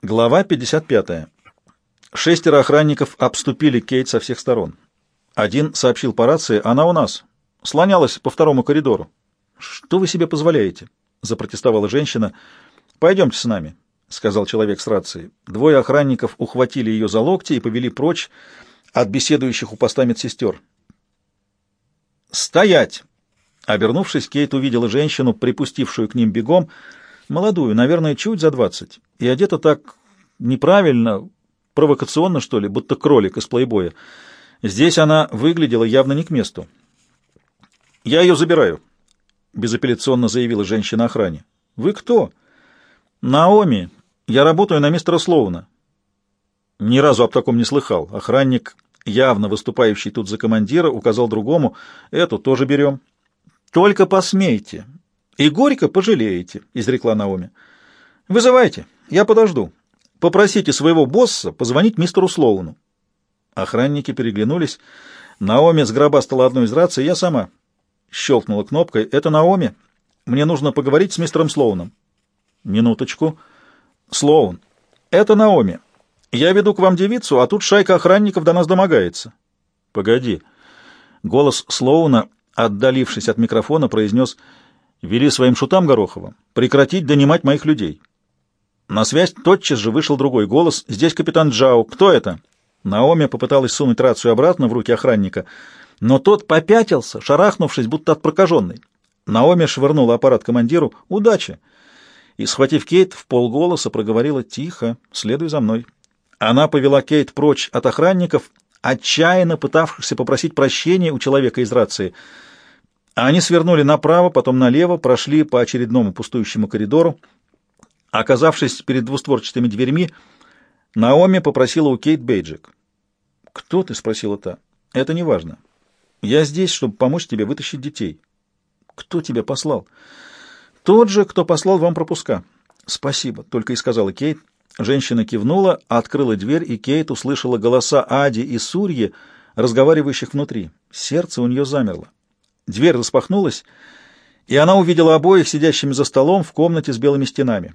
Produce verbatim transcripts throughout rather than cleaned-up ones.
Глава пятьдесят пятая. Шестеро охранников обступили Кейт со всех сторон. Один сообщил по рации: «Она у нас. Слонялась по второму коридору». «Что вы себе позволяете?» — запротестовала женщина. «Пойдемте с нами», — сказал человек с рацией. Двое охранников ухватили ее за локти и повели прочь от беседующих у поста медсестер. «Стоять!» Обернувшись, Кейт увидела женщину, припустившую к ним бегом, молодую, наверное, чуть за двадцать, и одета так неправильно, провокационно, что ли, будто кролик из плейбоя. Здесь она выглядела явно не к месту. «Я ее забираю», — безапелляционно заявила женщина охране. «Вы кто?» «Наоми. Я работаю на мистера Слоуна». Ни разу об таком не слыхал. Охранник, явно выступающий тут за командира, указал другому: «Эту тоже берем». «Только посмейте. И горько пожалеете», — изрекла Наоми. «Вызывайте, я подожду. Попросите своего босса позвонить мистеру Слоуну». Охранники переглянулись. Наоми сгробастала одну из раций. «Я сама». Щелкнула кнопкой. «Это Наоми. Мне нужно поговорить с мистером Слоуном». «Минуточку. Слоун. Это Наоми. Я веду к вам девицу, а тут шайка охранников до нас домогается». «Погоди». Голос Слоуна, отдалившись от микрофона, произнес: «Вели своим шутам Гороховым прекратить донимать моих людей». На связь тотчас же вышел другой голос: «Здесь капитан Джао. Кто это?» Наоми попыталась сунуть рацию обратно в руки охранника, но тот попятился, шарахнувшись, будто от прокаженной. Наоми швырнула аппарат командиру: «Удачи!» и, схватив Кейт, в полголоса проговорила: «Тихо, следуй за мной». Она повела Кейт прочь от охранников, отчаянно пытавшихся попросить прощения у человека из рации. Они свернули направо, потом налево, прошли по очередному пустующему коридору. Оказавшись перед двустворчатыми дверьми, Наоми попросила у Кейт бейджик. «Кто ты?» — спросила та. «Это не важно. Я здесь, чтобы помочь тебе вытащить детей». «Кто тебя послал?» «Тот же, кто послал вам пропуска». «Спасибо», — только и сказала Кейт. Женщина кивнула, открыла дверь, и Кейт услышала голоса Ади и Сурьи, разговаривающих внутри. Сердце у нее замерло. Дверь распахнулась, и она увидела обоих сидящими за столом в комнате с белыми стенами.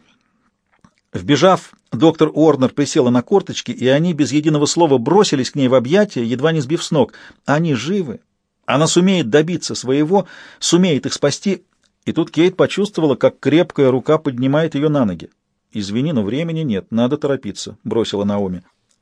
Вбежав, доктор Уорнер присела на корточки, и они без единого слова бросились к ней в объятия, едва не сбив с ног. Они живы. Она сумеет добиться своего, сумеет их спасти. И тут Кейт почувствовала, как крепкая рука поднимает ее на ноги. «Извини, но времени нет, надо торопиться», — бросила Наоми.